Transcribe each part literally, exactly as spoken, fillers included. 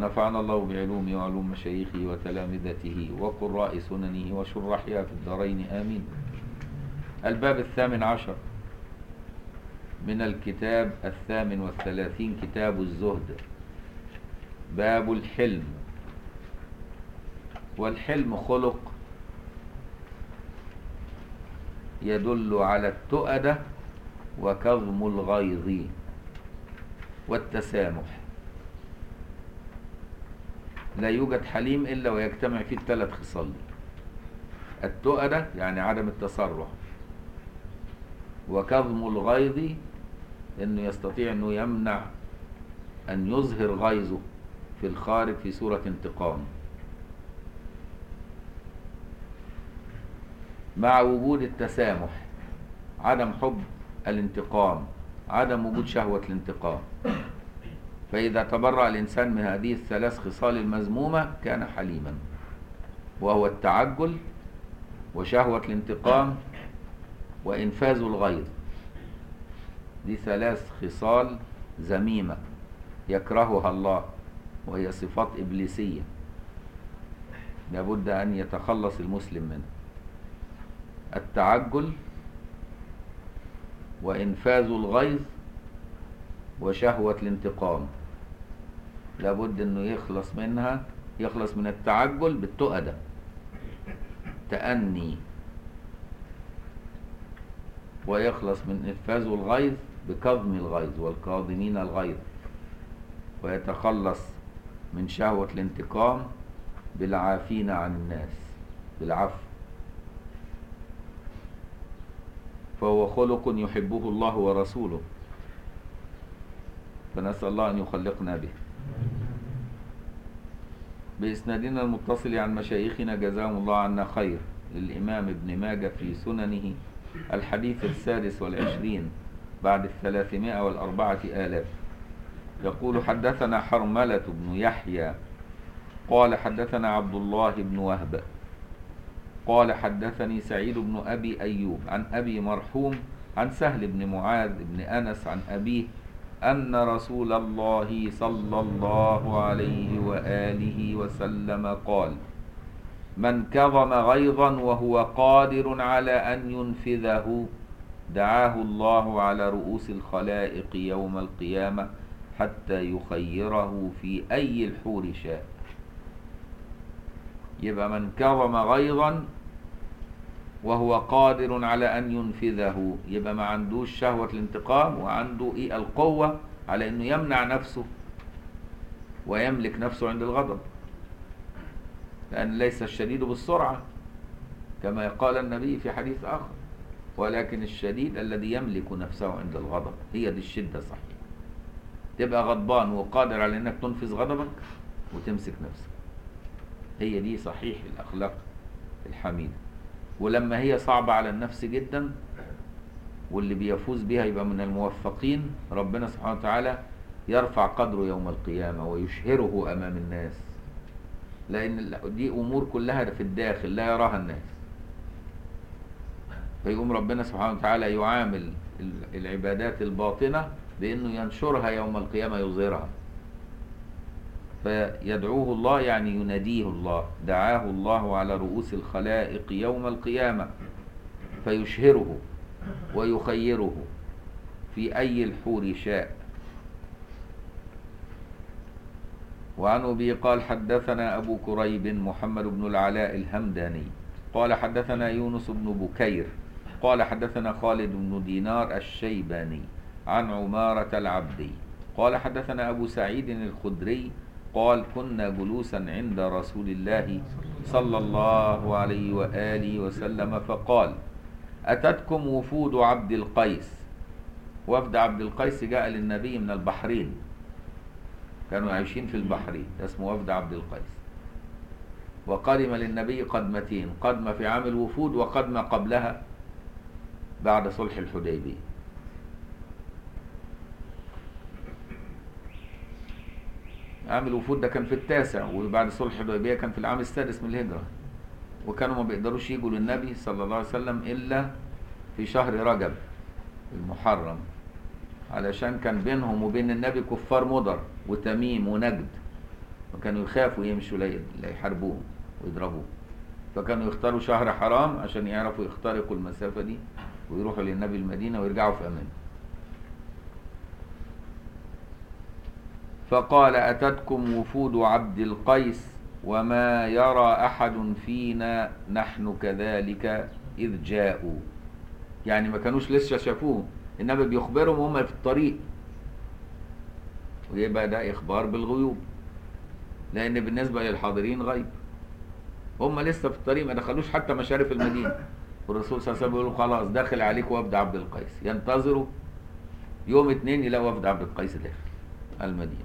ونفعنا الله بعلومه وعلوم مشايخه وتلامذته وقراء سننه وشرحها في الدارين آمين. الباب الثامن عشر من الكتاب الثامن والثلاثين، كتاب الزهد. باب الحلم. والحلم خلق يدل على التؤدة وكظم الغيظ والتسامح. لا يوجد حليم إلا ويجتمع فيه الثلاث خصال دي: التؤدة يعني عدم التسرع، وكظم الغيظ انه يستطيع انه يمنع ان يظهر غيظه في الخارج في صورة انتقام، مع وجود التسامح، عدم حب الانتقام، عدم وجود شهوة الانتقام. فإذا تبرأ الإنسان من هذه الثلاث خصال المذمومة كان حليما، وهو التعجل وشهوة الانتقام وإنفاذ الغيظ. دي ثلاث خصال ذميمة يكرهها الله، وهي صفات إبليسية لابد أن يتخلص المسلم منها: التعجل وإنفاذ الغيظ وشهوة الانتقام. لابد أنه يخلص منها، يخلص من التعجل بالتؤدة، تأني، ويخلص من إنفاذ الغيظ بكظم الغيظ والكاظمين الغيظ، ويتخلص من شهوة الانتقام بالعافين عن الناس بالعفو. فهو خلق يحبه الله ورسوله، فنسأل الله أن يخلقنا به. بإسنادنا المتصل عن مشايخنا جزاهم الله عنا خير، للإمام ابن ماجه في سننه، الحديث السادس والعشرين بعد الثلاثمائة والأربعة آلاف، يقول: حدثنا حرملة بن يحيى قال حدثنا عبد الله بن وهب قال حدثني سعيد بن أبي أيوب عن أبي مرحوم عن سهل بن معاذ بن أنس عن أبيه أن رسول الله صلى الله عليه وآله وسلم قال: من كظم غيظا وهو قادر على أن ينفذه دعاه الله على رؤوس الخلائق يوم القيامة حتى يخيره في أي الحور شاء. يبقى من كظم غيظا وهو قادر على أن ينفذه، يبقى ما عندوش شهوة الانتقام، وعنده إيه القوة على أنه يمنع نفسه ويملك نفسه عند الغضب، لأن ليس الشديد بالسرعة كما قال النبي في حديث آخر، ولكن الشديد الذي يملك نفسه عند الغضب. هي دي الشدة صحيح، تبقى غضبان وقادر على أنك تنفذ غضبك وتمسك نفسك. هي دي صحيح الأخلاق الحميدة. ولما هي صعبة على النفس جدا واللي بيفوز بها يبقى من الموفقين، ربنا سبحانه وتعالى يرفع قدره يوم القيامة ويشهره أمام الناس، لأن دي أمور كلها في الداخل لا يراها الناس. فيقوم ربنا سبحانه وتعالى يعامل العبادات الباطنة بأنه ينشرها يوم القيامة، يظهرها. فيدعوه الله يعني يناديه الله، دعاه الله على رؤوس الخلائق يوم القيامة فيشهره ويخيره في أي الحور شاء. وعن أبي قال حدثنا أبو كريب محمد بن العلاء الهمداني قال حدثنا يونس بن بكير قال حدثنا خالد بن دينار الشيباني عن عمارة العبدي قال حدثنا أبو سعيد الخدري قال: كنا جلوسا عند رسول الله صلى الله عليه وآله وسلم فقال: أتتكم وفود عبد القيس. وفد عبد القيس جاء للنبي من البحرين، كانوا عايشين في البحرين، اسمه وفد عبد القيس. وقدم للنبي قدمتين: قدمة في عام الوفود وقدمة قبلها بعد صلح الحديبية. عام الوفود ده كان في التاسع، وبعد صلح الحديبية كان في العام السادس من الهجرة. وكانوا ما بيقدروش يجوا للنبي صلى الله عليه وسلم إلا في شهر رجب المحرم، علشان كان بينهم وبين النبي كفار مضر وتميم ونجد، وكانوا يخافوا يمشوا لا لا يحاربوهم ويضربوهم، فكانوا يختاروا شهر حرام عشان يعرفوا يخترقوا المسافة دي ويروحوا للنبي المدينة ويرجعوا في أمان. فقال أتتكم وفود عبد القيس وما يرى أحد فينا نحن كذلك إذ جاءوا. يعني ما كانوش لسه شافوهم، النبي بيخبرهم وهم في الطريق، ويبقى ده إخبار بالغيوب، لأن بالنسبة للحاضرين غيب. هم لسه في الطريق، ما دخلوش حتى مشارف المدينة، والرسول صلى الله عليه وسلم بيقول خلاص داخل عليك وفد عبد القيس. ينتظروا يوم اتنين يلاقوا وفد عبد القيس داخل المدينة.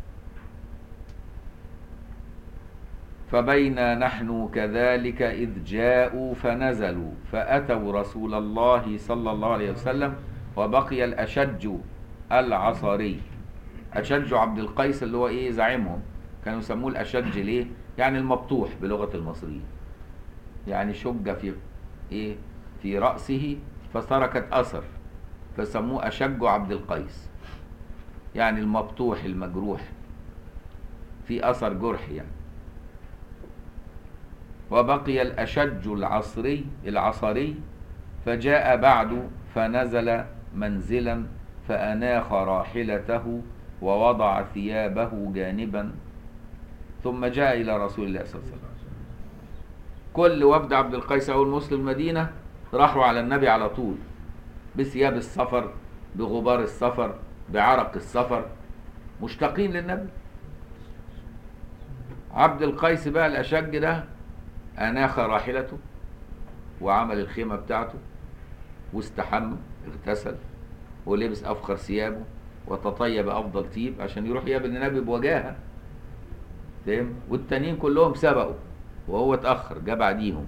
فبينا نحن كذلك إذ جاءوا فنزلوا فأتوا رسول الله صلى الله عليه وسلم وبقي الأشج العصري. أشج عبد القيس اللي هو إيه زعيمهم، كانوا يسموه الأشج ليه؟ يعني المبطوح بلغة المصريين، يعني شج في إيه في رأسه فتركت أثر فسموه أشج عبد القيس، يعني المبطوح المجروح في أثر جرح يعني. وبقي الأشج العصري العصري فجاء بعد فنزل منزلا فأناخ راحلته ووضع ثيابه جانبا ثم جاء إلى رسول الله صلى الله عليه وسلم. كل وفد عبد القيس أول مسلم المدينة راحوا على النبي على طول بثياب السفر، بغبار السفر، بعرق السفر، مشتاقين للنبي. عبد القيس بقى الأشج ده أناخ راحلته وعمل الخيمة بتاعته واستحمى اغتسل ولبس أفخر ثيابه وتطيب أفضل طيب عشان يروح يقابل النبي بوجاهة، فاهم؟ والتانيين كلهم سبقوا وهو اتأخر جه بعديهم.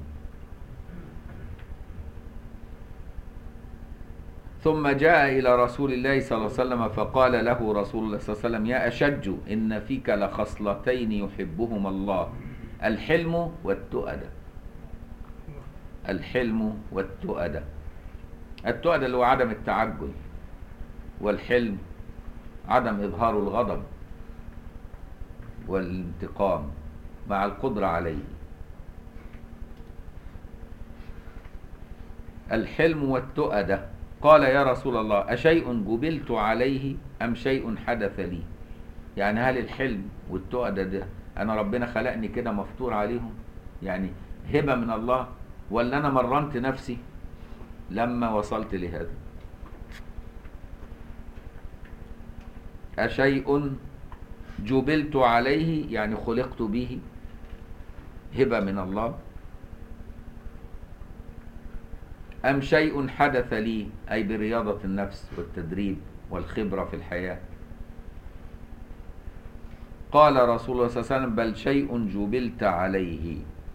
ثم جاء إلى رسول الله صلى الله عليه وسلم فقال له رسول الله صلى الله عليه وسلم يا أشج إن فيك لخصلتين يحبهما الله الحلم والتؤدة. الحلم والتؤدة، التؤدة اللي هو عدم التعجل، والحلم عدم إظهار الغضب والانتقام مع القدرة عليه. الحلم والتؤدة. قال يا رسول الله أشيء جبلت عليه أم شيء حدث لي؟ يعني هل الحلم والتؤدة ده أنا ربنا خلقني كده مفطور عليهم، يعني هبة من الله، ولا أنا مرنت نفسي لما وصلت لهذا؟ أشيء جبلت عليه يعني خلقت به هبة من الله، أم شيء حدث لي أي برياضة النفس والتدريب والخبرة في الحياة؟ قال رسول الله صلى الله عليه وسلم بل شيء جبلت عليه.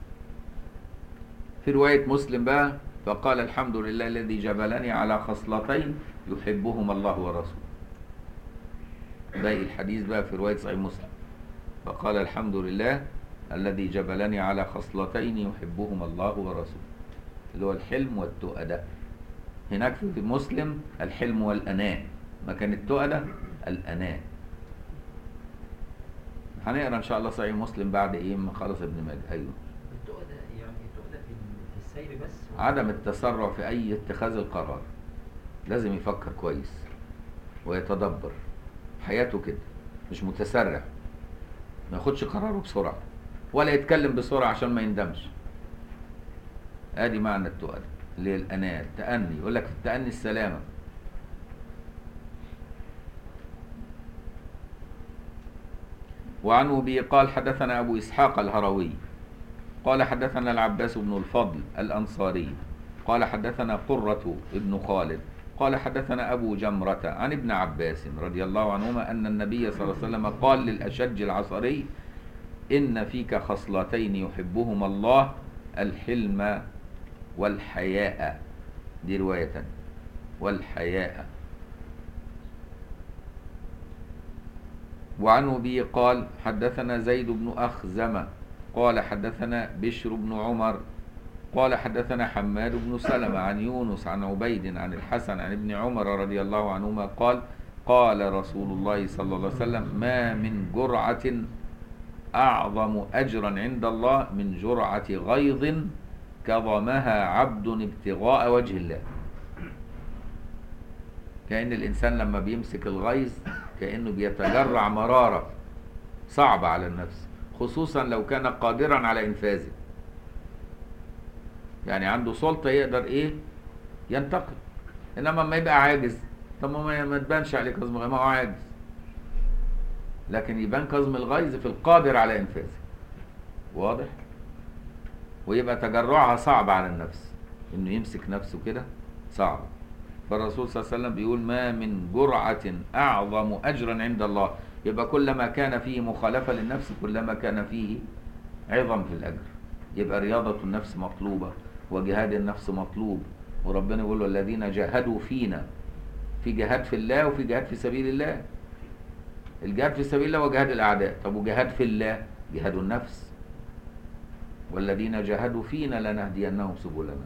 في رواية مسلم بقى فقال الحمد لله الذي جبلني على خصلتين يحبهما الله ورسوله. باقي الحديث بقى في رواية صحيح مسلم فقال الحمد لله الذي جبلني على خصلتين يحبهما الله ورسوله، اللي هو الحلم والتؤدة. هناك في مسلم الحلم والأناء، مكان التؤدة الأناء. هنقرا ان شاء الله صحيح مسلم بعد ايه ما خلص ابن ماجه. ايوه التؤدة يعني التؤدة في السير بس، عدم التسرع في اي اتخاذ القرار، لازم يفكر كويس ويتدبر حياته كده، مش متسرع، ما ياخدش قراره بسرعه ولا يتكلم بسرعه عشان ما يندمش. ادي معنى التؤدة اللي هي الاناة، التأني. يقول لك في التأني السلامه. وعنه به قال حدثنا أبو إسحاق الهروي قال حدثنا العباس بن الفضل الأنصاري قال حدثنا قرة ابن خالد قال حدثنا أبو جمرة عن ابن عباس رضي الله عنهما أن النبي صلى الله عليه وسلم قال للأشج العصري إن فيك خصلتين يحبهما الله الحلم والحياء. دي رواية والحياء. وعنه به قال حدثنا زيد بن أخزم قال حدثنا بشر بن عمر قال حدثنا حماد بن سلمة عن يونس عن عبيد عن الحسن عن ابن عمر رضي الله عنهما قال قال رسول الله صلى الله عليه وسلم ما من جرعة أعظم أجرا عند الله من جرعة غيظ كظمها عبد ابتغاء وجه الله. كأن الإنسان لما بيمسك الغيظ كأنه بيتجرع مرارة صعبة على النفس، خصوصا لو كان قادرا على إنفاذه، يعني عنده سلطة يقدر إيه ينتقم. إنما ما يبقى عاجز، طب ما تبانش عليه كظم الغيظ، ما هو عاجز، لكن يبان كظم الغيظ في القادر على إنفاذه. واضح؟ ويبقى تجرعها صعب على النفس، إنه يمسك نفسه كده صعب. فالرسول صلى الله عليه وسلم بيقول ما من جرعة أعظم أجرا عند الله. يبقى كلما كان فيه مخالفة للنفس كلما كان فيه عظم في الأجر. يبقى رياضة النفس مطلوبة وجهاد النفس مطلوب. وربنا يقول له الذين جاهدوا فينا، في جهاد في الله وفي جهاد في سبيل الله. الجهاد في سبيل الله وجهاد الأعداء. طب وجهاد في الله جهاد النفس، والذين جاهدوا فينا لنهدينهم سبلنا.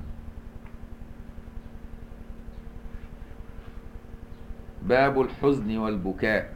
باب الحزن والبكاء.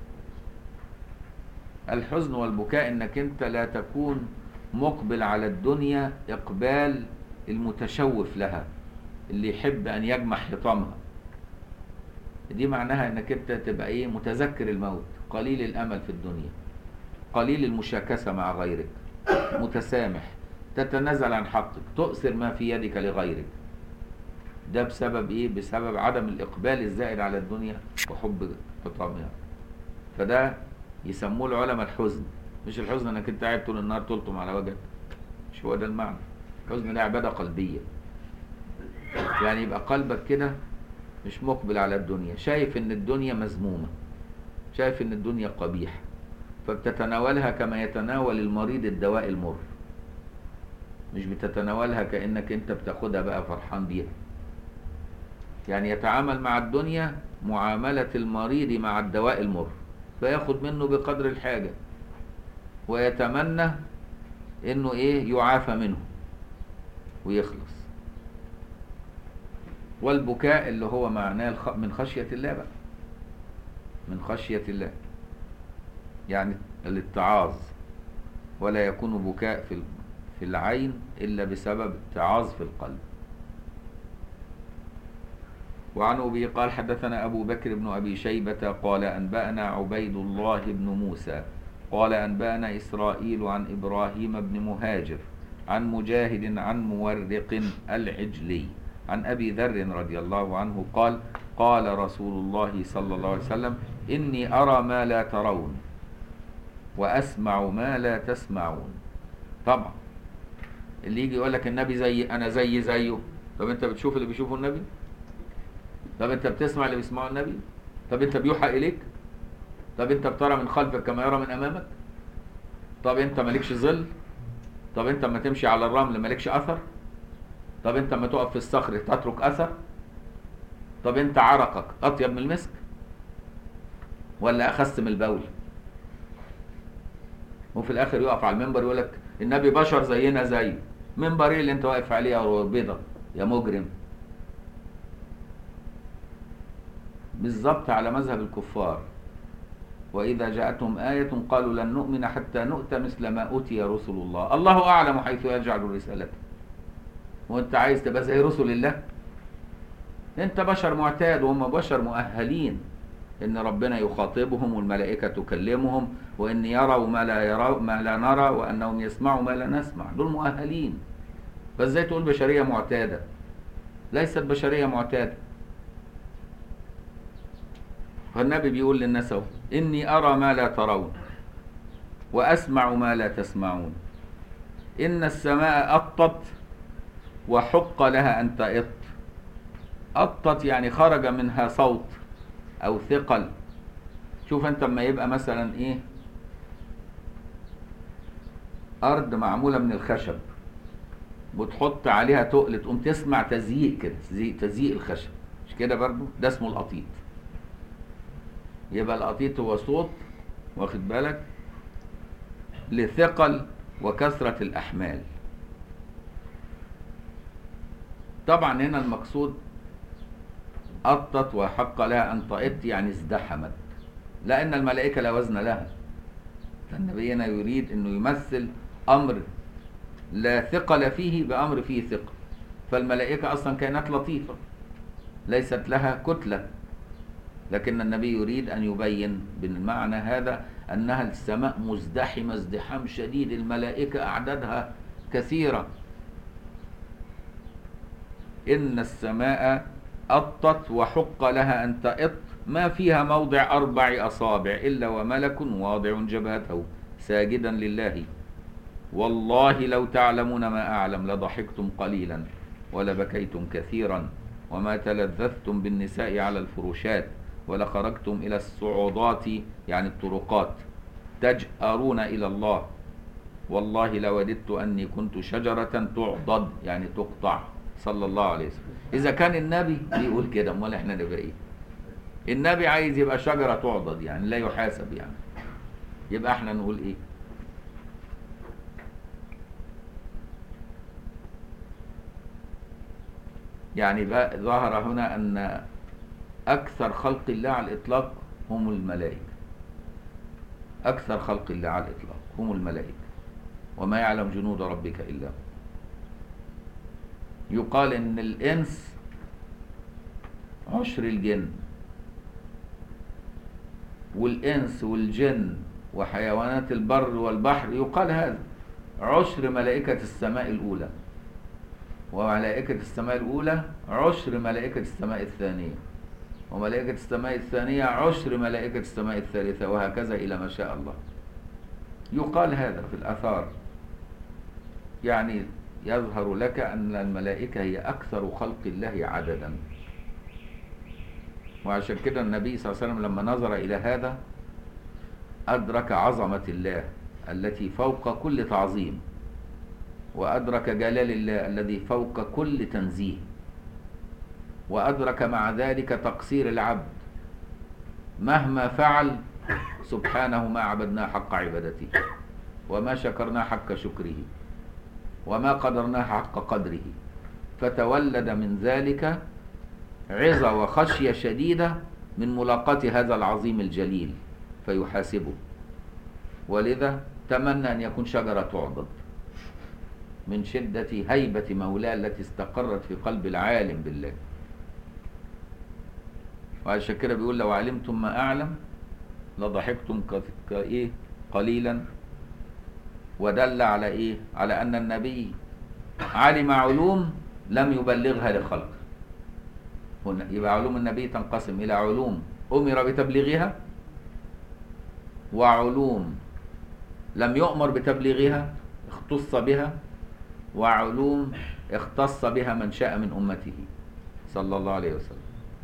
الحزن والبكاء انك انت لا تكون مقبل على الدنيا اقبال المتشوف لها اللي يحب ان يجمع حطامها. دي معناها انك انت تبقى ايه متذكر الموت، قليل الامل في الدنيا، قليل المشاكسة مع غيرك، متسامح، تتنازل عن حقك، تؤثر ما في يدك لغيرك. ده بسبب ايه؟ بسبب عدم الاقبال الزائد على الدنيا وحب حطامها. فده يسموه العلماء الحزن. مش الحزن انك انت قاعد طول النهار تلطم على وجهك، مش هو ده المعنى. الحزن ده عبادة قلبية، يعني يبقى قلبك كده مش مقبل على الدنيا، شايف ان الدنيا مذمومة، شايف ان الدنيا قبيحة، فبتتناولها كما يتناول المريض الدواء المر، مش بتتناولها كأنك انت بتاخدها بقى فرحان بيها. يعني يتعامل مع الدنيا معاملة المريض مع الدواء المر، فياخد منه بقدر الحاجة ويتمنى انه ايه يعافى منه ويخلص. والبكاء اللي هو معناه من خشية الله بقى، من خشية الله، يعني الاتعاظ. ولا يكون بكاء في في العين إلا بسبب اتعاظ في القلب. وعن أبي قال حدثنا أبو بكر بن أبي شيبة قال أنبأنا عبيد الله بن موسى قال أنبأنا إسرائيل عن إبراهيم بن مهاجر عن مجاهد عن مورق العجلي عن أبي ذر رضي الله عنه قال قال رسول الله صلى الله عليه وسلم إني أرى ما لا ترون وأسمع ما لا تسمعون. طبعا اللي يجي يقول لك النبي زي أنا زي زيه، طب أنت بتشوف اللي بيشوفه النبي؟ طب أنت بتسمع اللي بيسمعه النبي؟ طب أنت بيوحى إليك؟ طب أنت بترى من خلفك كما يرى من أمامك؟ طب أنت مالكش ظل؟ طب أنت ما تمشي على الرمل مالكش أثر؟ طب أنت ما تقف في الصخر تترك أثر؟ طب أنت عرقك أطيب من المسك؟ ولا أخس من البول؟ وفي الآخر يقف على المنبر يقول لك النبي بشر زينا زيه. منبر إيه اللي أنت واقف عليه يا بيضة يا مجرم؟ بالظبط على مذهب الكفار. وإذا جاءتهم آية قالوا لن نؤمن حتى نؤتى مثل ما أوتي رسل الله الله أعلم حيث يجعل رسالته. وأنت عايز تبقى زي رسل الله؟ أنت بشر معتاد وهم بشر مؤهلين إن ربنا يخاطبهم والملائكة تكلمهم وإن يروا ما لا يروا ما لا نرى وأنهم يسمعوا ما لا نسمع. دول مؤهلين. فإزاي تقول بشرية معتادة؟ ليست بشرية معتادة. فالنبي بيقول للناس إني أرى ما لا ترون وأسمع ما لا تسمعون. إن السماء أطت وحق لها أن تأط. أطت يعني خرج منها صوت أو ثقل. شوف أنت لما يبقى مثلا إيه أرض معمولة من الخشب وتحط عليها تقل تقوم تسمع تزييق كده، تزييق الخشب، مش كده برضو؟ ده اسمه القطيط. يبقى القطيط هو صوت، واخد بالك، لثقل وكثرة الأحمال. طبعا هنا المقصود أطت وحق لها أن تأط يعني ازدحمت، لأن الملائكة لا وزن لها، فالنبي هنا يريد أنه يمثل أمر لا ثقل فيه بأمر فيه ثقل. فالملائكة أصلا كائنات لطيفة ليست لها كتلة، لكن النبي يريد أن يبين بالمعنى هذا أنها السماء مزدحمة ازدحام شديد، الملائكة أعدادها كثيرة. إن السماء أطت وحق لها أن تأط ما فيها موضع أربع أصابع إلا وملك واضع جبهته ساجدا لله. والله لو تعلمون ما أعلم لضحكتم قليلا ولبكيتم كثيرا وما تلذذتم بالنساء على الفروشات ولخرجتم إلى الصعودات يعني الطرقات تجأرون إلى الله. والله لوددت أني كنت شجرة تعضد يعني تقطع. صلى الله عليه وسلم. إذا كان النبي بيقول كده امال احنا نبقى إيه؟ النبي عايز يبقى شجرة تعضد يعني لا يحاسب، يعني يبقى احنا نقول إيه؟ يعني بقى ظهر هنا أن أكثر خلق الله على الإطلاق هم الملائكة. أكثر خلق الله على الإطلاق هم الملائكة، وما يعلم جنود ربك إلا هو. يقال إن الإنس عشر الجن، والإنس والجن وحيوانات البر والبحر يقال هذا عشر ملائكة السماء الأولى، وملائكة السماء الأولى عشر ملائكة السماء الثانية، وملائكة السماء الثانية عشر ملائكة السماء الثالثة، وهكذا إلى ما شاء الله. يقال هذا في الآثار، يعني يظهر لك أن الملائكة هي أكثر خلق الله عددا. وعشان كده النبي صلى الله عليه وسلم لما نظر إلى هذا أدرك عظمة الله التي فوق كل تعظيم، وأدرك جلال الله الذي فوق كل تنزيه، وأدرك مع ذلك تقصير العبد مهما فعل سبحانه ما عبدناه حق عبادته، وما شكرناه حق شكره، وما قدرناه حق قدره. فتولد من ذلك عظة وخشية شديدة من ملاقاة هذا العظيم الجليل فيحاسبه. ولذا تمنى أن يكون شجرة تعضد من شدة هيبة مولاه التي استقرت في قلب العالم بالله. وعشان كده بيقول لو علمتم ما أعلم لضحكتم كإيه قليلا، ودل على إيه؟ على أن النبي علم علوم لم يبلغها لخلق. يبقى علوم النبي تنقسم إلى علوم أمر بتبليغها، وعلوم لم يؤمر بتبليغها اختص بها، وعلوم اختص بها من شاء من أمته صلى الله عليه وسلم.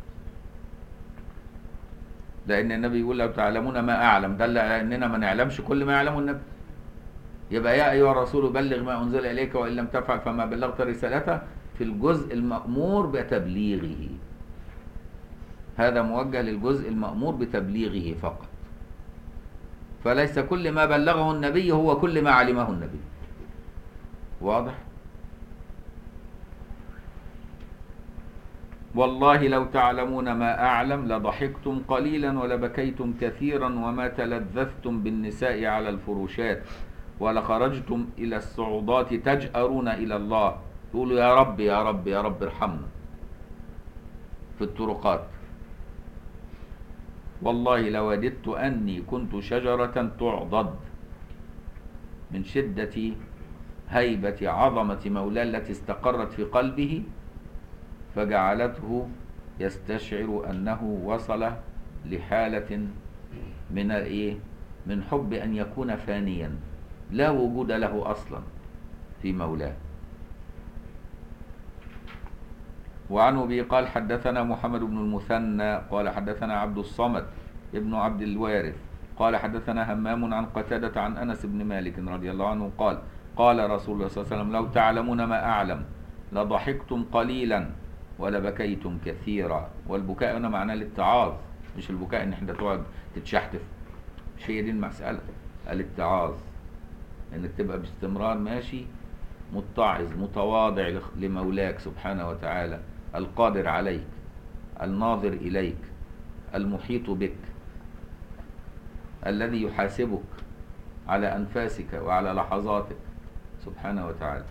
لأن النبي يقول لو تعلمون ما أعلم دل على أننا ما نعلمش كل ما يعلمه النبي. يبقى يا أيها الرسول بلغ ما أنزل إليك وإن لم تفعل فما بلغت رسالته في الجزء المأمور بتبليغه. هذا موجه للجزء المأمور بتبليغه فقط، فليس كل ما بلغه النبي هو كل ما علمه النبي. واضح؟ والله لو تعلمون ما أعلم لضحكتم قليلا ولبكيتم كثيرا وما تلذذتم بالنساء على الفروشات ولخرجتم إلى الصعودات تجأرون إلى الله، تقولوا يا رب يا رب يا رب ارحمنا في الطرقات. والله لوددت أني كنت شجرة تعضد من شدة هيبة عظمة مولاه التي استقرت في قلبه، فجعلته يستشعر أنه وصل لحالة من إيه؟ من حب أن يكون فانيا لا وجود له أصلا في مولاه. وعنه به قال حدثنا محمد بن المثنى قال حدثنا عبد الصمد ابن عبد الوارث قال حدثنا همام عن قتادة عن أنس بن مالك رضي الله عنه قال قال رسول الله صلى الله عليه وسلم لو تعلمون ما أعلم لضحكتم قليلا ولبكيتم كثيرا. والبكاء هنا معناه الاتعاظ، مش البكاء ان احنا تقعد تتشحتف، مش هي دي المسألة. الاتعاظ انك تبقى باستمرار ماشي متعظ متواضع لمولاك سبحانه وتعالى القادر عليك الناظر إليك المحيط بك الذي يحاسبك على أنفاسك وعلى لحظاتك سبحانه وتعالى.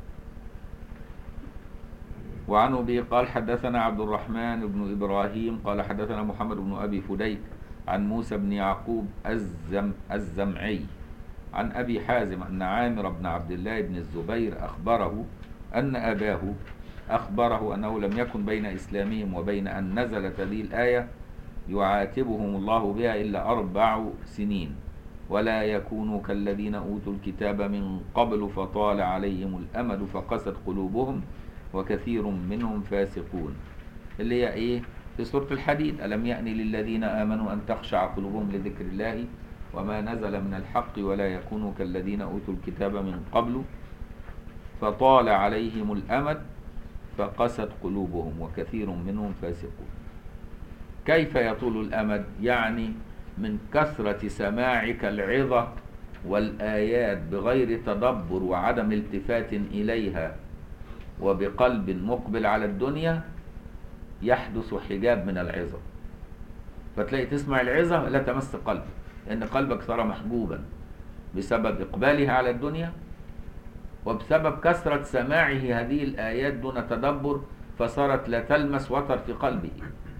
وعن أبي قال حدثنا عبد الرحمن بن إبراهيم قال حدثنا محمد بن أبي فديك عن موسى بن يعقوب الزم الزمعي عن أبي حازم أن عامر بن عبد الله بن الزبير أخبره أن أباه أخبره أنه لم يكن بين إسلامهم وبين أن نزلت هذه الآية يعاتبهم الله بها إلا أربع سنين، ولا يكونوا كالذين أوتوا الكتاب من قبل فطال عليهم الأمد فقست قلوبهم وكثير منهم فاسقون، اللي هي إيه في سورة الحديد: ألم يأن للذين آمنوا أن تخشع قلوبهم لذكر الله وما نزل من الحق ولا يكونوا كالذين أوتوا الكتاب من قبل فطال عليهم الأمد فقست قلوبهم وكثير منهم فاسقون. كيف يطول الأمد؟ يعني من كثرة سماعك العظة والآيات بغير تدبر وعدم التفات إليها وبقلب مقبل على الدنيا يحدث حجاب من العظة، فتلاقي تسمع العظة لا تمس قلبك، لأن قلبك صار محجوبا بسبب إقبالها على الدنيا وبسبب كثرة سماعه هذه الآيات دون تدبر، فصارت لا تلمس وتر في قلبه.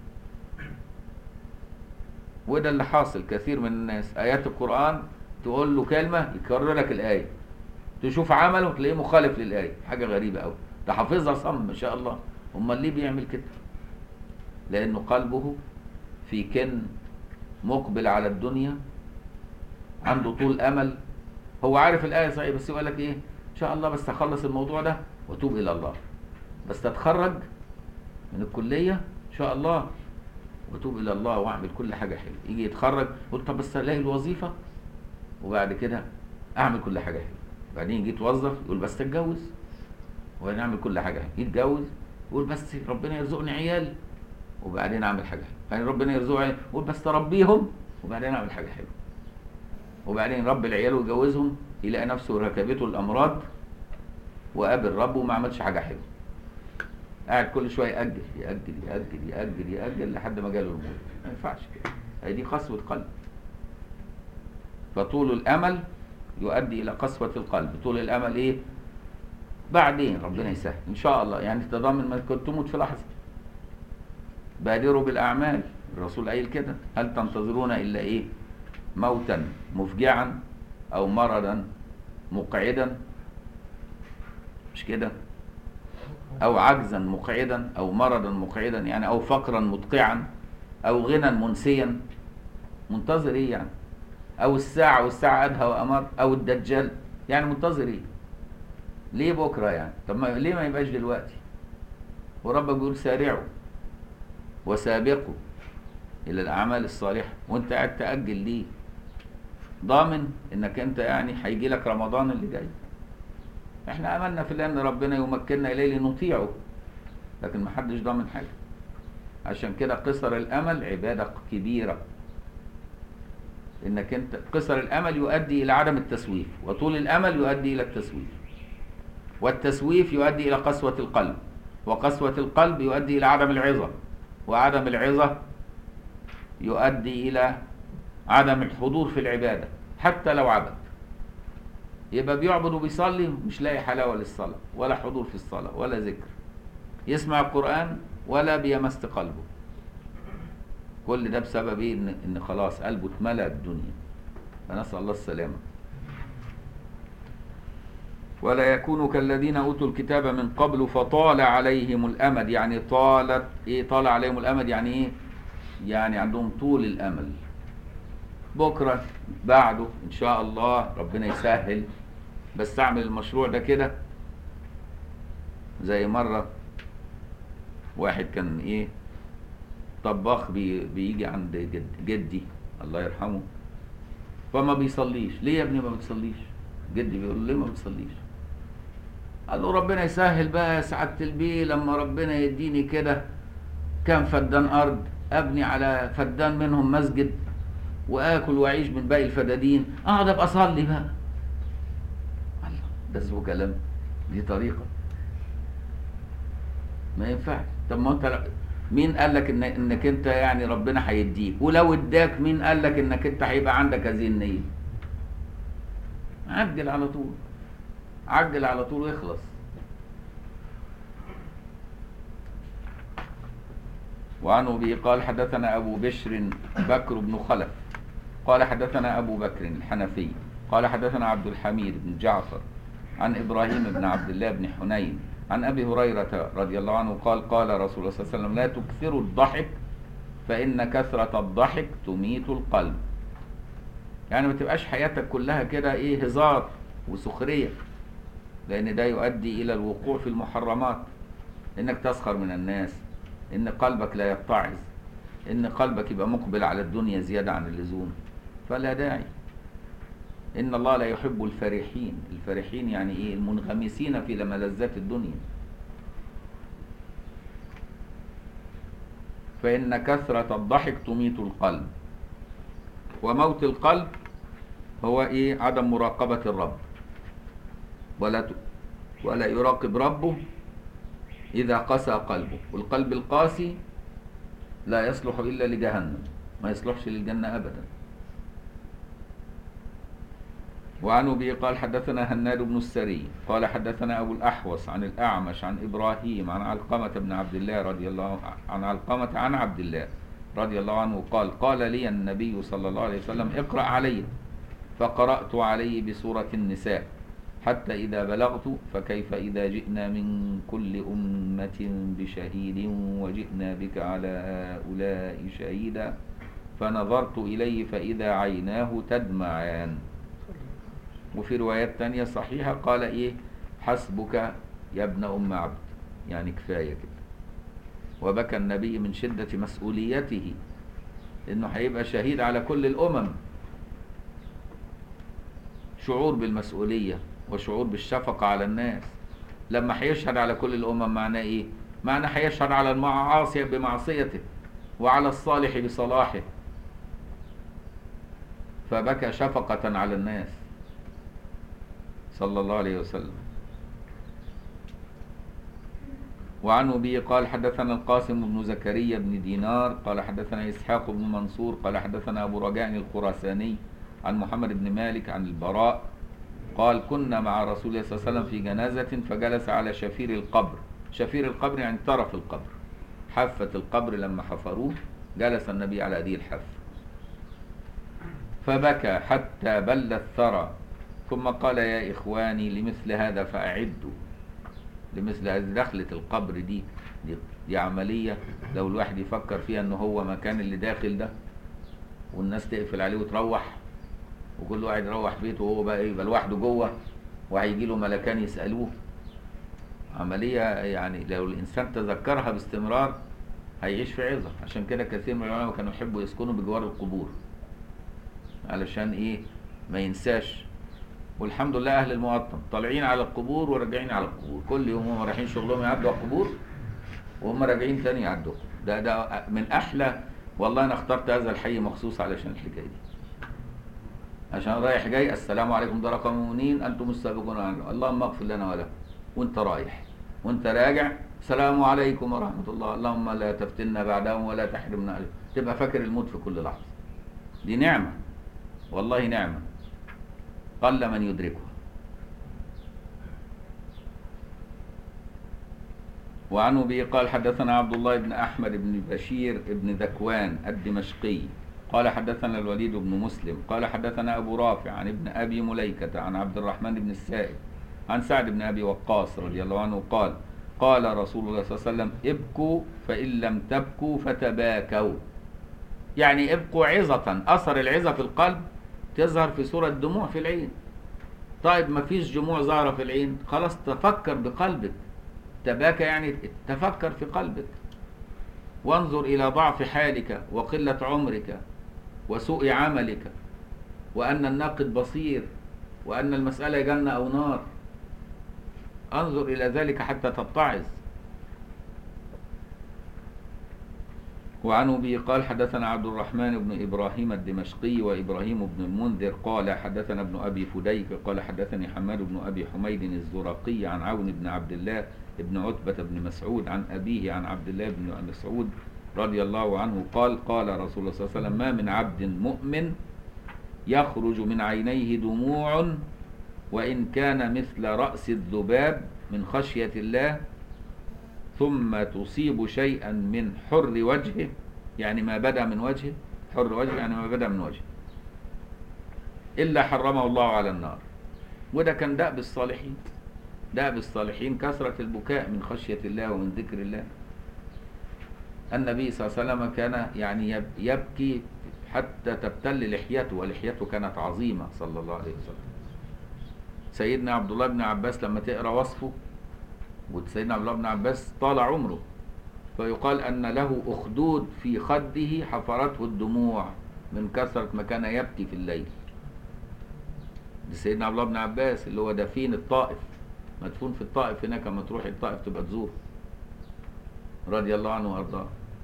وده اللي حاصل كثير من الناس، آيات القرآن تقول له كلمة يكرر لك الآية، تشوف عمله تلاقيه مخالف للآية، حاجة غريبة أوي، ده حافظها صم ما شاء الله. أمال ليه بيعمل كده؟ لأنه قلبه في كن مقبل على الدنيا، عنده طول أمل، هو عارف الآية صحيح بس يقول لك إيه إن شاء الله بس أخلص الموضوع ده وأتوب إلى الله، بس تتخرج من الكلية إن شاء الله وأتوب إلى الله وأعمل كل حاجة حلوة. يجي يتخرج يقول طب بس ألاقي الوظيفة وبعد كده أعمل كل حاجة حلوة. بعدين يجي يتوظف يقول بس أتجوز وبعدين أعمل كل حاجة حلوة. يتجوز يقول بس ربنا يرزقني عيال وبعدين أعمل حاجة حلوة. بعدين ربنا يرزقه عيال يقول بس تربيهم وبعدين أعمل حاجة حلوة. وبعدين رب العيال ويجوزهم يلاقي نفسه ركبته الأمراض وقابل ربه وما عملش حاجة حلوة. قاعد كل شوية يأجل يأجل يأجل يأجل يأجل لحد ما جاله الموت. ما ينفعش كده، هي دي قسوة قلب. فطول الأمل يؤدي إلى قسوة القلب. طول الأمل إيه؟ بعدين ربنا يسهل إن شاء الله، يعني تضمن ما كنت تموت في لحظة. بادروا بالأعمال، الرسول قايل كده: هل تنتظرون إلا إيه؟ موتا مفجعا أو مرضا مقعدا، مش كده؟ أو عجزا مقعدا أو مرضا مقعدا، يعني أو فقرا مدقعا أو غنى منسيا. منتظر إيه يعني؟ أو الساعة والساعة أدهى وأمر، أو الدجال، يعني منتظر إيه؟ ليه بكرة يعني؟ طب ما ليه ما يبقاش دلوقتي؟ وربك بيقول سارعوا وسابقوا إلى الأعمال الصالحة، وأنت قاعد تأجل ليه؟ ضامن إنك أنت يعني هيجي لك رمضان اللي جاي. إحنا أملنا في الله إن ربنا يمكننا إليه لنطيعه، لكن ما حدش ضامن حاجة. عشان كده قصر الأمل عبادة كبيرة، إنك أنت قصر الأمل يؤدي إلى عدم التسويف، وطول الأمل يؤدي إلى التسويف، والتسويف يؤدي إلى قسوة القلب، وقسوة القلب يؤدي إلى عدم العظة، وعدم العظة يؤدي إلى عدم الحضور في العبادة. حتى لو عبد يبقى بيعبد وبيصلي مش لاقي حلاوة للصلاة ولا حضور في الصلاة ولا ذكر، يسمع القرآن ولا بيمس قلبه. كل ده بسبب ايه؟ إن, إن خلاص قلبه اتملأ الدنيا، فنسأل الله السلامة. ولا يكونوا كالذين أوتوا الكتاب من قبل فطال عليهم الأمد، يعني طالت ايه؟ طال عليهم الأمد يعني ايه؟ يعني عندهم طول الأمل، بكرة بعده إن شاء الله ربنا يسهل، بس أعمل المشروع ده كده. زي مرة واحد كان إيه طباخ بي بيجي عند جد جدي الله يرحمه، فما بيصليش. ليه يا ابني ما بتصليش؟ جدي بيقول له ليه ما بتصليش؟ قال له ربنا يسهل بقى يا سعادة البيه، لما ربنا يديني كده كام فدان أرض أبني على فدان منهم مسجد واكل واعيش من باقي الفدادين، اقعد ابقى اصلي بقى. الله، ده اسمه كلام؟ دي طريقه؟ ما ينفعش. طب ما انت مين قال لك إن انك انت يعني ربنا هيديك؟ ولو اداك مين قال لك انك انت هيبقى عندك هذه النيه؟ عجل على طول، عجل على طول ويخلص. وعنه به قال حدثنا أبو بشر بكر بن خلف قال حدثنا أبو بكر الحنفي قال حدثنا عبد الحميد بن جعفر عن إبراهيم بن عبد الله بن حنين عن أبي هريرة رضي الله عنه قال قال رسول الله صلى الله عليه وسلم لا تكثروا الضحك فإن كثرة الضحك تميت القلب. يعني ما تبقاش حياتك كلها كده ايه هزار وسخرية، لأن ده يؤدي إلى الوقوع في المحرمات، إنك تسخر من الناس، إن قلبك لا يتعظ، إن قلبك يبقى مقبل على الدنيا زيادة عن اللزوم، فلا داعي. إن الله لا يحب الفرحين. الفرحين يعني إيه؟ المنغمسين في ملذات الدنيا. فإن كثرة الضحك تميت القلب. وموت القلب هو إيه؟ عدم مراقبة الرب، ولا ت... ولا يراقب ربه إذا قسى قلبه. والقلب القاسي لا يصلح إلا لجهنم، ما يصلحش للجنة أبدا. وعنه به قال حدثنا هناد بن السري قال حدثنا أبو الأحوص عن الأعمش عن إبراهيم عن علقمة بن عبد الله رضي الله عن علقمة عن عبد الله رضي الله عنه قال قال لي النبي صلى الله عليه وسلم اقرأ علي، فقرأت عليه بسورة النساء حتى إذا بلغت فكيف إذا جئنا من كل أمة بشهيد وجئنا بك على هؤلاء شهيدا، فنظرت إليه فإذا عيناه تدمعان. وفي روايات تانية صحيحة قال إيه؟ حسبك يا ابن أم عبد، يعني كفاية كده. وبكى النبي من شدة مسؤوليته، إنه هيبقى شهيد على كل الأمم. شعور بالمسؤولية وشعور بالشفقة على الناس. لما هيشهد على كل الأمم معناه إيه؟ معناه هيشهد على المعاصي بمعصيته وعلى الصالح بصلاحه. فبكى شفقة على الناس صلى الله عليه وسلم. وعنه به قال حدثنا القاسم بن زكريا بن دينار قال حدثنا إسحاق بن منصور قال حدثنا أبو رجاء الخراساني عن محمد بن مالك عن البراء قال كنا مع رسول الله صلى الله عليه وسلم في جنازة فجلس على شفير القبر. شفير القبر يعني طرف القبر، حافة القبر لما حفروه جلس النبي على هذه الحافة فبكى حتى بل الثرى، ثم قال يا إخواني لمثل هذا فأعدوا. لمثل هذه دخلة القبر دي, دي دي عملية لو الواحد يفكر فيها انه هو مكان اللي داخل ده والناس تقفل عليه وتروح وكل واحد يروح بيته وهو بقى يبقى لوحده جوه وهيجي له ملكان يسألوه. عملية يعني لو الإنسان تذكرها باستمرار هيعيش في عظة. عشان كده كثير من العلماء كانوا يحبوا يسكنوا بجوار القبور علشان ايه؟ ما ينساش. والحمد لله أهل المقطم طالعين على القبور وراجعين على القبور، كل يوم هم رايحين شغلهم يعدوا على القبور وهم راجعين تاني يعدوا. ده ده من أحلى. والله أنا اخترت هذا الحي مخصوص علشان الحكاية دي، عشان رايح جاي السلام عليكم ده رقم مؤمنين أنتم السابقون عنه اللهم اغفر لنا وله، وأنت رايح وأنت راجع السلام عليكم ورحمة الله اللهم لا تفتنا بعدهم ولا تحرمنا عليهم. تبقى فاكر الموت في كل لحظة. دي نعمة والله، نعمة قل من يدركها. وعنه به قال حدثنا عبد الله بن أحمد بن بشير بن ذكوان الدمشقي قال حدثنا الوليد بن مسلم قال حدثنا أبو رافع عن ابن أبي مليكة عن عبد الرحمن بن السائب عن سعد بن أبي وقاص رضي الله عنه قال قال رسول الله صلى الله عليه وسلم ابكوا فإن لم تبكوا فتباكوا. يعني ابكوا عظة، أثر العظة في القلب تظهر في صورة دموع في العين. طيب ما فيش دموع ظاهرة في العين، خلاص تفكر بقلبك. تباكى يعني تفكر في قلبك، وانظر إلى ضعف حالك وقلة عمرك وسوء عملك وأن الناقد بصير وأن المسألة جنة أو نار. انظر إلى ذلك حتى تتعظ. وعنه به قال حدثنا عبد الرحمن بن إبراهيم الدمشقي وإبراهيم بن المنذر قال حدثنا ابن أبي فديك قال حدثني حماد بن أبي حميد الزرقي عن عون بن عبد الله بن عتبة بن مسعود عن أبيه عن عبد الله بن مسعود رضي الله عنه قال قال رسول الله صلى الله عليه وسلم ما من عبد مؤمن يخرج من عينيه دموع وإن كان مثل رأس الذباب من خشية الله ثم تصيب شيئا من حر وجهه، يعني ما بدأ من وجهه، حر وجهه يعني ما بدأ من وجهه، إلا حرمه الله على النار. وده كان دأب الصالحين، دأب الصالحين كثرة البكاء من خشية الله ومن ذكر الله. النبي صلى الله عليه وسلم كان يعني يبكي حتى تبتل لحيته، ولحيته كانت عظيمة صلى الله عليه وسلم. سيدنا عبد الله بن عباس لما تقرأ وصفه، وسيدنا عبد الله بن عباس طال عمره، فيقال أن له أخدود في خده حفرته الدموع من كثرة ما كان يبكي في الليل. سيدنا عبد الله بن عباس اللي هو دفين الطائف، مدفون في الطائف هناك، لما تروح الطائف تبقى تزور، رضي الله عنه وارضاه.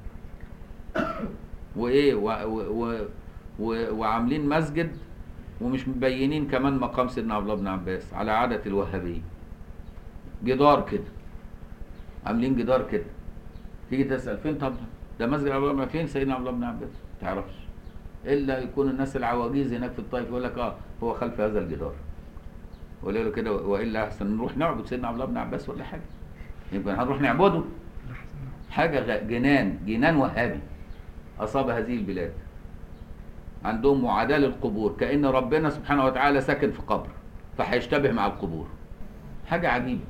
وايه و و و وعاملين مسجد ومش مبينين كمان مقام سيدنا عبد الله بن عباس على عادة الوهابية، جدار كده، عاملين جدار كده، تيجي تسأل فين؟ طب ده مسجد عبد الله، فين سيدنا عبد الله بن عباس؟ ما تعرفش، الا يكون الناس العواجيز هناك في الطائف يقول لك اه هو خلف هذا الجدار، وقالوا له كده، والا احسن نروح نعبد سيدنا عبد الله بن عباس ولا حاجه، يبقى هنروح نعبده. حاجه جنان، جنان وهابي اصاب هذه البلاد. عندهم معاداه للقبور، كأن ربنا سبحانه وتعالى ساكن في قبر فهيشتبه مع القبور. حاجه عجيبه.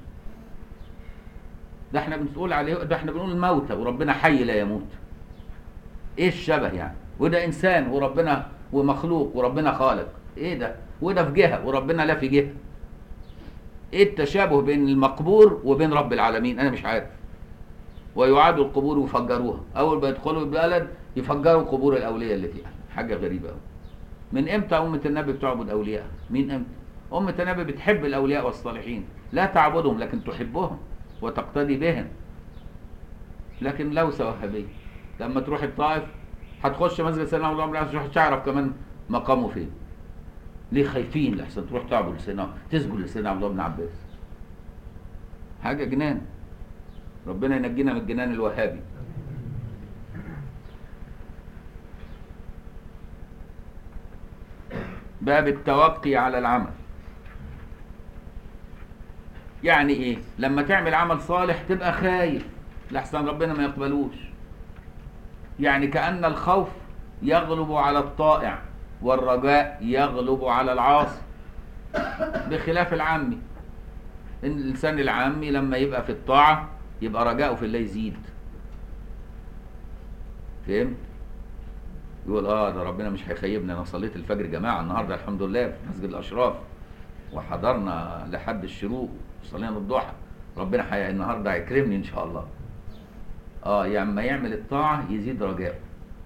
ده احنا بنقول عليه، ده احنا بنقول الموتى وربنا حي لا يموت. ايه الشبه يعني؟ وده انسان وربنا ومخلوق وربنا خالق، ايه ده؟ وده في جهه وربنا لا في جهه. ايه التشابه بين المقبور وبين رب العالمين؟ انا مش عارف. ويعادوا القبور ويفجروها، اول ما يدخلوا البلد يفجروا قبور الاولياء اللي فيها. حاجه غريبه قوي. من امتى امه النبي بتعبد اولياء؟ مين امتى؟ امه النبي بتحب الاولياء والصالحين، لا تعبدهم لكن تحبهم وتقتدي بهم. لكن لوثه وهابيه. لما تروح الطائف هتخش مسجد سيدنا عبد الله بن عباس مش هتعرف كمان مقامه فين. ليه؟ خايفين لحسن تروح تعبد لسيدنا، تسجد لسيدنا عبد الله بن عباس. حاجه جنان. ربنا ينجينا من الجنان الوهابي. باب التوقي على العمل. يعني ايه؟ لما تعمل عمل صالح تبقى خايف لحسن ربنا ما يقبلوش. يعني كأن الخوف يغلب على الطائع والرجاء يغلب على العاصي، بخلاف العامي. الإنسان العامي لما يبقى في الطاعة يبقى رجاؤه في الله يزيد. فهمت؟ يقول اه ده ربنا مش هيخيبنا، انا صليت الفجر جماعة النهارده الحمد لله في مسجد الأشراف، وحضرنا لحد الشروق وصلينا الضحى، ربنا حي... النهارده هيكرمني ان شاء الله. اه يعني لما يعمل الطاعة يزيد رجاؤه.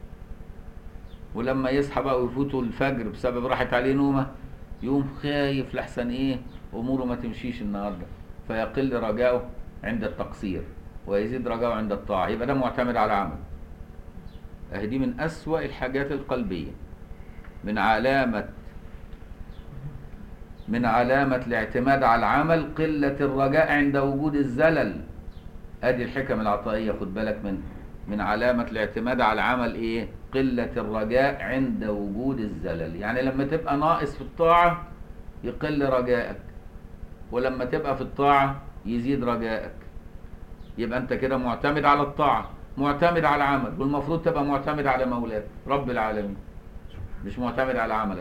ولما يصحى بقى ويفوتوا الفجر بسبب راحت عليه نومه يقوم خايف لحسن ايه اموره ما تمشيش النهارده، فيقل رجاؤه عند التقصير ويزيد رجاؤه عند الطاعة. يبقى ده معتمد على عمل. اهي دي من أسوأ الحاجات القلبية، من علامة من علامة الاعتماد على العمل قلة الرجاء عند وجود الزلل. ادي الحكم العطائية، خد بالك من من علامة الاعتماد على العمل ايه؟ قلة الرجاء عند وجود الزلل. يعني لما تبقى ناقص في الطاعة يقل رجائك، ولما تبقى في الطاعة يزيد رجائك. يبقى انت كده معتمد على الطاعة، معتمد على العمل، والمفروض تبقى معتمد على مولاك رب العالمين، مش معتمد على عملك.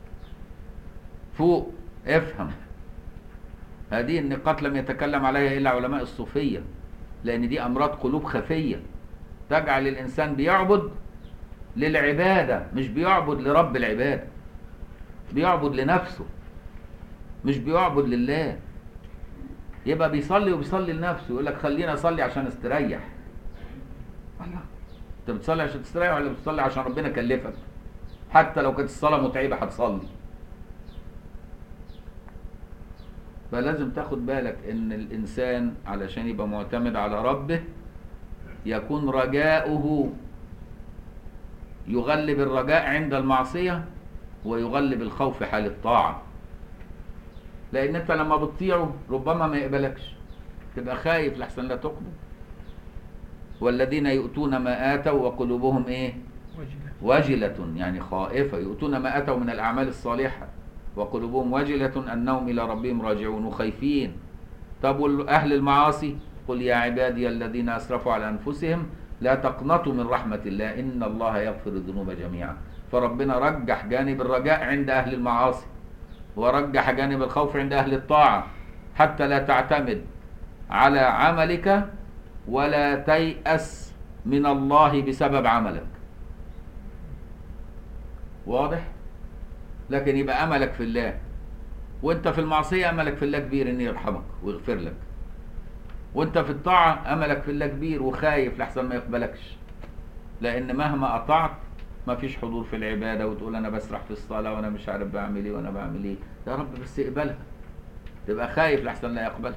فوق افهم. هذه النقاط لم يتكلم عليها إلا علماء الصوفية، لأن دي أمراض قلوب خفية تجعل الإنسان بيعبد للعبادة، مش بيعبد لرب العبادة، بيعبد لنفسه مش بيعبد لله. يبقى بيصلي وبيصلي لنفسه، يقول لك خلينا أصلي عشان استريح. الله، أنت بتصلي عشان تستريح ولا بتصلي عشان ربنا كلفك؟ حتى لو كانت الصلاة متعبة هتصلي. فلازم تاخد بالك ان الانسان علشان يبقى معتمد على ربه يكون رجاؤه يغلب الرجاء عند المعصية ويغلب الخوف حال الطاعة. لان انت لما بتطيعه ربما ما يقبلكش، تبقى خايف لحسن لا تقبل. والذين يؤتون ما آتوا وقلوبهم ايه؟ وجلة. يعني خائفة. يؤتون ما آتوا من الأعمال الصالحة وقلوبهم وجلة أنهم إلى ربهم راجعون وخايفين. طب وأهل المعاصي؟ قل يا عبادي الذين أسرفوا على أنفسهم لا تقنطوا من رحمة الله إن الله يغفر الذنوب جميعا. فربنا رجح جانب الرجاء عند أهل المعاصي، ورجح جانب الخوف عند أهل الطاعة، حتى لا تعتمد على عملك ولا تيأس من الله بسبب عملك. واضح؟ لكن يبقى أملك في الله، وانت في المعصية أملك في الله كبير إن يرحمك ويغفر لك، وانت في الطاعة أملك في الله كبير وخايف لحسن ما يقبلكش، لأن مهما أطعت ما فيش حضور في العبادة، وتقول أنا بسرح في الصلاة وأنا مش عارف بعمل إيه وأنا بعمل إيه. يا رب بس اقبلها، تبقى خايف لحسن لا يقبلها.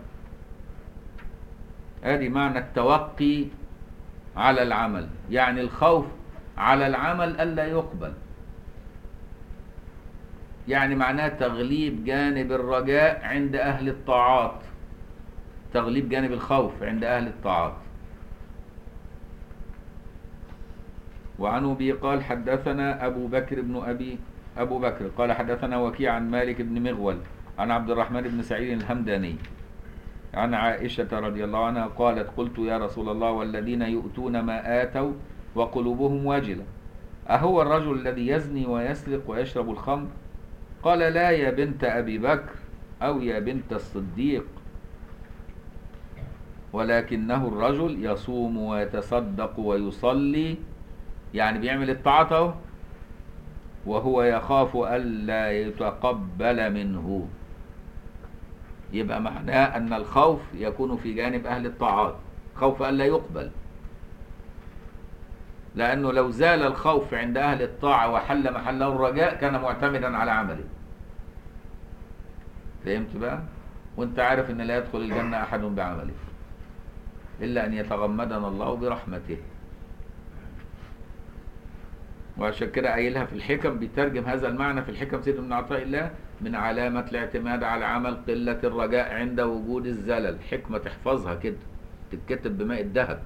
ادي معنى التوقي على العمل، يعني الخوف على العمل ألا يقبل، يعني معناه تغليب جانب الرجاء عند أهل الطاعات، تغليب جانب الخوف عند أهل الطاعات. وعنه به قال حدثنا أبو بكر بن أبي أبو بكر قال حدثنا وكيع عن مالك بن مغول عن عبد الرحمن بن سعيد الهمداني عن عائشة رضي الله عنها قالت قلت يا رسول الله والذين يؤتون ما آتوا وقلوبهم واجلة أهو الرجل الذي يزني ويسرق ويشرب الخمر؟ قال لا يا بنت أبي بكر أو يا بنت الصديق، ولكنه الرجل يصوم ويتصدق ويصلي، يعني بيعمل الطاعات اهو، وهو يخاف ألا يتقبل منه. يبقى معناه أن الخوف يكون في جانب أهل الطاعات، خوف ألا يقبل، لأنه لو زال الخوف عند أهل الطاعة وحل محله الرجاء كان معتمدا على عمله. فهمت بقى؟ وانت عارف ان لا يدخل الجنة أحد بعمله إلا أن يتغمدنا الله برحمته. وعشان كده قايلها في الحكم، بيترجم هذا المعنى في الحكم سيد بن عطاء الله: من علامة الاعتماد على العمل قلة الرجاء عند وجود الزلل. حكمة تحفظها كده، تتكتب بماء الذهب.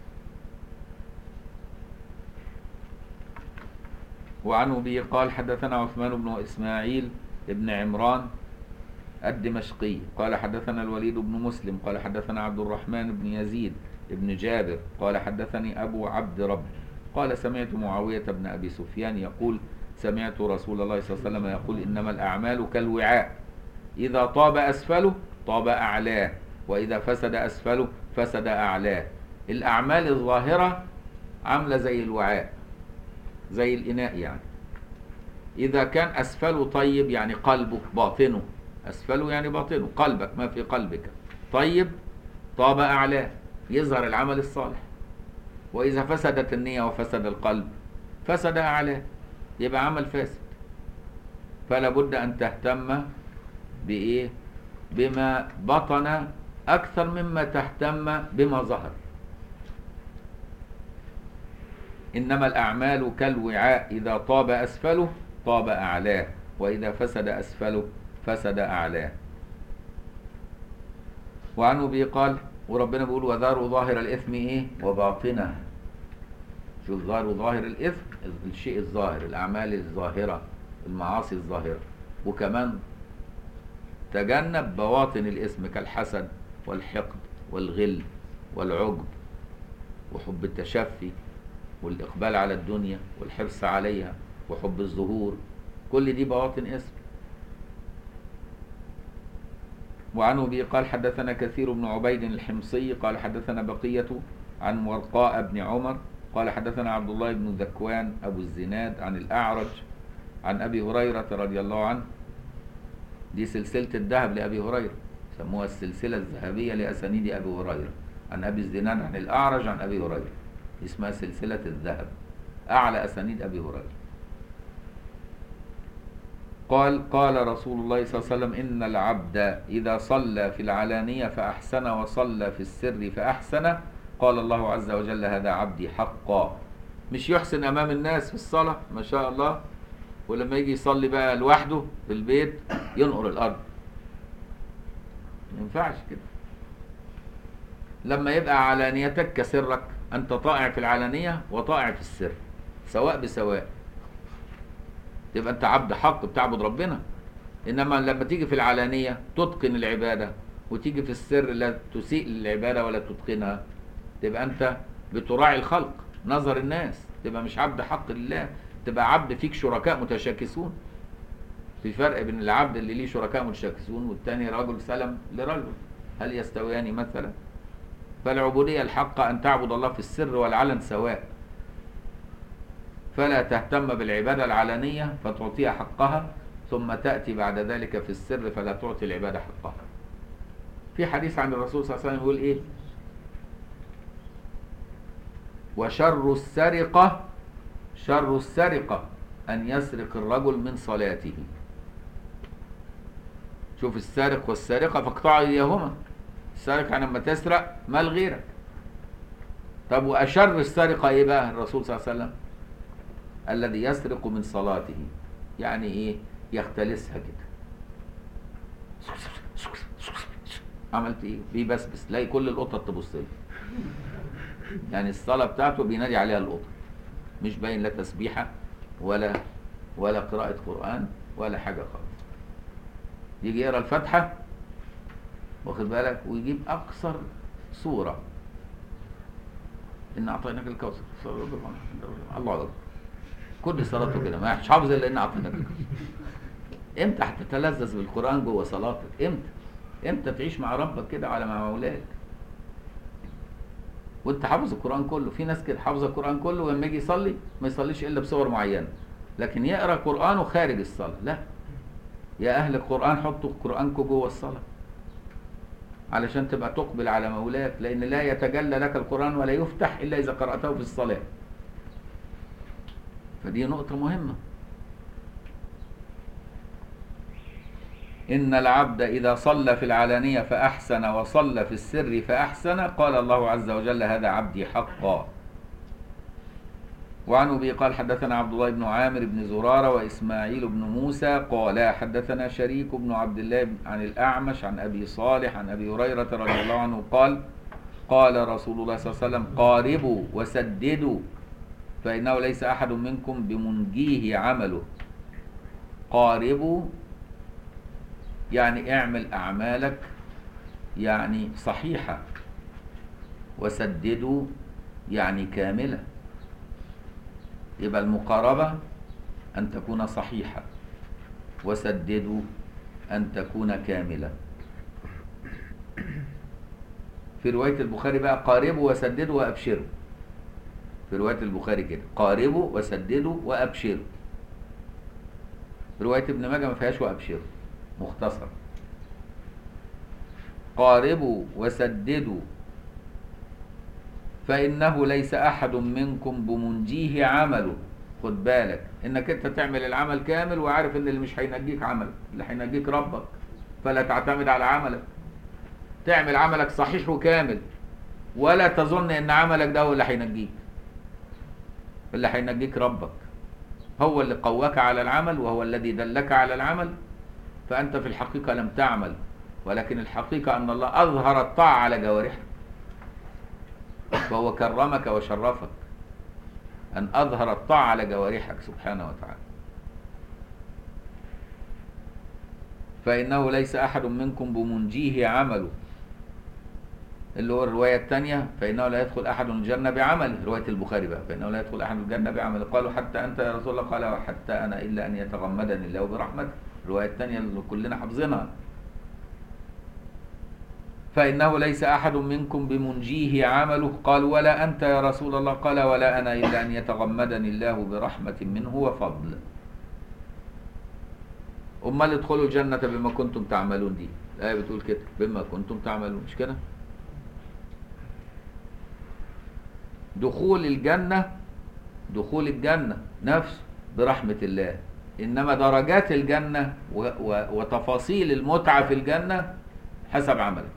وعنه به قال حدثنا عثمان بن إسماعيل بن عمران الدمشقي قال حدثنا الوليد بن مسلم قال حدثنا عبد الرحمن بن يزيد بن جابر قال حدثني أبو عبد رب قال سمعت معاوية بن أبي سفيان يقول سمعت رسول الله صلى الله عليه وسلم يقول إنما الأعمال كالوعاء إذا طاب أسفله طاب أعلاه، وإذا فسد أسفله فسد أعلاه. الأعمال الظاهرة عاملة زي الوعاء، زي الإناء يعني. إذا كان أسفله طيب يعني قلبه باطنه، أسفله يعني باطنه قلبك ما في قلبك طيب، طاب أعلاه يظهر العمل الصالح. وإذا فسدت النية وفسد القلب فسد أعلاه، يبقى عمل فاسد. فلا بد أن تهتم بإيه؟ بما بطن أكثر مما تهتم بما ظهر. إنما الأعمال كالوعاء إذا طاب أسفله طاب أعلاه، وإذا فسد أسفله فسد أعلاه. وعنه به قال وربنا بيقول وذاروا ظاهر الإثم إيه؟ وباطنه. شوف، ظاهر ظاهر الإثم الشيء الظاهر، الأعمال الظاهرة، المعاصي الظاهرة. وكمان تجنب بواطن الإثم كالحسد والحقد والغل والعجب وحب التشفي والإقبال على الدنيا والحرص عليها وحب الظهور، كل دي بواطن إثم. وعنه به قال حدثنا كثير بن عبيد الحمصي قال حدثنا بقية عن ورقاء بن عمر قال حدثنا عبد الله بن ذكوان أبو الزناد عن الأعرج عن أبي هريرة رضي الله عنه. دي سلسلة الذهب لأبي هريرة، سموها السلسلة الذهبية لأسانيد أبي هريرة، عن أبي الزناد عن الأعرج عن أبي هريرة، اسمها سلسلة الذهب، أعلى أسانيد أبي هريرة. قال قال رسول الله صلى الله عليه وسلم إن العبد إذا صلى في العلانية فأحسن وصلى في السر فأحسن قال الله عز وجل هذا عبدي حقا. مش يحسن أمام الناس في الصلاة ما شاء الله، ولما يجي يصلي بقى لوحده في البيت ينقر الأرض، ما ينفعش كده. لما يبقى علانيتك كسرك، أنت طائع في العلانية وطائع في السر سواء بسواء، تبقى أنت عبد حق بتعبد ربنا. إنما لما تيجي في العلانية تتقن العبادة، وتيجي في السر لا تسيء للعبادة ولا تتقنها، تبقى أنت بتراعي الخلق، نظر الناس، تبقى مش عبد حق لله، تبقى عبد فيك شركاء متشاكسون. في فرق بين العبد اللي ليه شركاء متشاكسون والتاني رجل سلم لرجل، هل يستويان مثلا؟ فالعبودية الحقة أن تعبد الله في السر والعلن سواء، فلا تهتم بالعبادة العلنية فتعطيها حقها، ثم تأتي بعد ذلك في السر فلا تعطي العبادة حقها. في حديث عن الرسول صلى الله عليه وسلم يقول إيه؟ وشر السرقة شر السرقة أن يسرق الرجل من صلاته. شوف، السارق والسارقة فاقطعوا أيديهما. السارق يعني لما تسرق مال غيرك. طب وأشر السرقة إيه بقى؟ الرسول صلى الله عليه وسلم الذي يسرق من صلاته، يعني إيه؟ يختلسها كده. عملت إيه؟ بيبسبس، تلاقي كل القطط تبص له. يعني الصلاة بتاعته بينادي عليها القطط، مش باين لا تسبيحة ولا ولا قراءة قرآن ولا حاجة خالص. يجي يقرا الفاتحة، واخد بالك، ويجيب أقصر صورة، إن أعطيناك الكوثر، الله أكبر. كل صلاته كده، ما مش حافظ إلا إن أعطيناك الكوثر. إمتى هتتلذذ بالقرآن جوه صلاتك؟ إمتى؟ إمتى تعيش مع ربك كده على مع مولاك؟ وأنت حافظ القرآن كله. في ناس كده حافظة القرآن كله، ولما يجي يصلي ما يصليش إلا بصور معينة، لكن يقرأ قرآنه خارج الصلاة. لا، يا أهل القرآن حطوا قرآنكم جوه الصلاة علشان تبقى تقبل على مولاك، لأن لا يتجلى لك القرآن ولا يفتح إلا إذا قرأته في الصلاة. فدي نقطة مهمة. إن العبد إذا صلى في العلانية فأحسن وصلى في السر فأحسن، قال الله عز وجل هذا عبدي حقا. وعن أبي قال حدثنا عبد الله بن عامر بن زرارة وإسماعيل بن موسى قال حدثنا شريك بن عبد الله عن الأعمش عن أبي صالح عن أبي هريرة رضي الله عنه قال قال رسول الله صلى الله عليه وسلم قاربوا وسددوا فإنه ليس أحد منكم بمنجيه عمله. قاربوا يعني اعمل أعمالك يعني صحيحة، وسددوا يعني كاملة. يبقى المقاربة أن تكون صحيحة، وسددوا أن تكون كاملة. في رواية البخاري بقى قاربوا وسددوا وأبشروا. في رواية البخاري كده قاربوا وسددوا وأبشروا. رواية ابن ماجه ما فيهاش وأبشروا، مختصر. قاربوا وسددوا فإنه ليس أحد منكم بمنجيه عمله. خد بالك إنك أنت تعمل العمل كامل وعارف إن اللي مش هينجيك عمل، اللي هينجيك ربك، فلا تعتمد على عملك. تعمل عملك صحيح وكامل، ولا تظن إن عملك ده هو اللي هينجيك. اللي هينجيك ربك، هو اللي قواك على العمل وهو الذي دلك على العمل. فأنت في الحقيقة لم تعمل، ولكن الحقيقة أن الله أظهر الطاعة على جوارحك، فهو كرمك وشرفك أن أظهر الطاعة على جوارحك سبحانه وتعالى. فإنه ليس أحد منكم بمنجيه عمله، اللي هو الرواية الثانية فإنه لا يدخل أحد الجنة بعمله. رواية البخاري بقى فإنه لا يدخل أحد الجنة بعمله. قالوا حتى أنت يا رسول الله؟ قال وحتى أنا إلا أن يتغمدني الله برحمته. الرواية الثانية اللي كلنا حافظينها. فإنه ليس أحد منكم بمنجيه عمله. قال ولا أنت يا رسول الله؟ قال ولا أنا إلا أن يتغمدني الله برحمة منه وفضل. أمال ادخلوا الجنة بما كنتم تعملون، دي الآية بتقول كده بما كنتم تعملون، مش كده؟ دخول الجنة دخول الجنة نفسه برحمة الله، إنما درجات الجنة وتفاصيل المتعة في الجنة حسب عملك.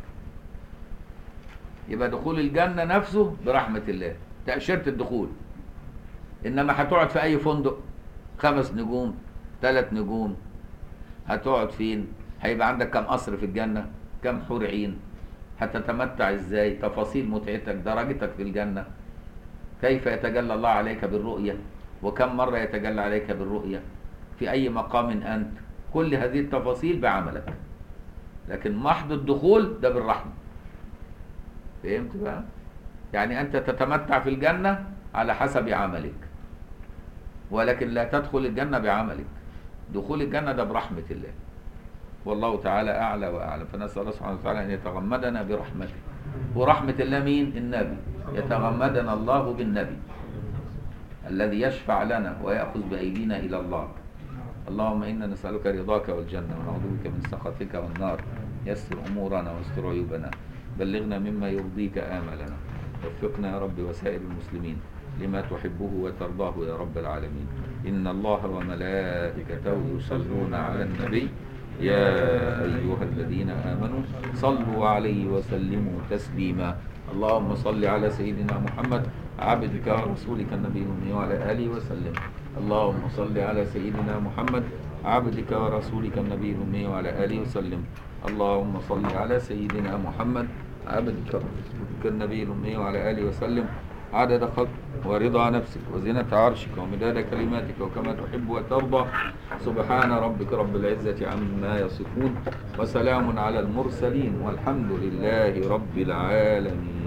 يبقى دخول الجنة نفسه برحمة الله، تأشيرة الدخول. إنما هتقعد في أي فندق خمس نجوم ثلاث نجوم، هتقعد فين؟ هيبقى عندك كم قصر في الجنة، كم حور عين، هتتمتع ازاي، تفاصيل متعتك، درجتك في الجنة، كيف يتجلى الله عليك بالرؤية، وكم مرة يتجلى عليك بالرؤية، في أي مقام أنت، كل هذه التفاصيل بعملك، لكن محض الدخول ده بالرحمة. فهمت بقى؟ يعني أنت تتمتع في الجنة على حسب عملك، ولكن لا تدخل الجنة بعملك. دخول الجنة ده برحمة الله، والله تعالى أعلى وأعلم. فنسأل الله سبحانه وتعالى أن يتغمدنا برحمته. ورحمة الله مين؟ النبي. يتغمدنا الله بالنبي الذي يشفع لنا ويأخذ بأيدينا إلى الله. اللهم إنا نسألك رضاك والجنة ونعوذ بك من سخطك والنار. يسر أمورنا واستر عيوبنا، بلغنا مما يرضيك آملنا، وفقنا يا رب وسائر المسلمين لما تحبه وترضاه يا رب العالمين. إن الله وملائكته يصلون على النبي يا أيها الذين آمنوا صلوا عليه وسلموا تسليما. اللهم صل على سيدنا محمد عبدك ورسولك النبي الأمي وعلى آله وسلم. اللهم صل على سيدنا محمد عبدك ورسولك النبي الأمي وعلى آله وسلم. اللهم صل على سيدنا محمد عبدك ورسولك النبي الأمي وعلى آله وسلم عدد خلق ورضا نفسك وزنة عرشك ومداد كلماتك وكما تحب وترضى. سبحان ربك رب العزة عما يصفون وسلام على المرسلين والحمد لله رب العالمين.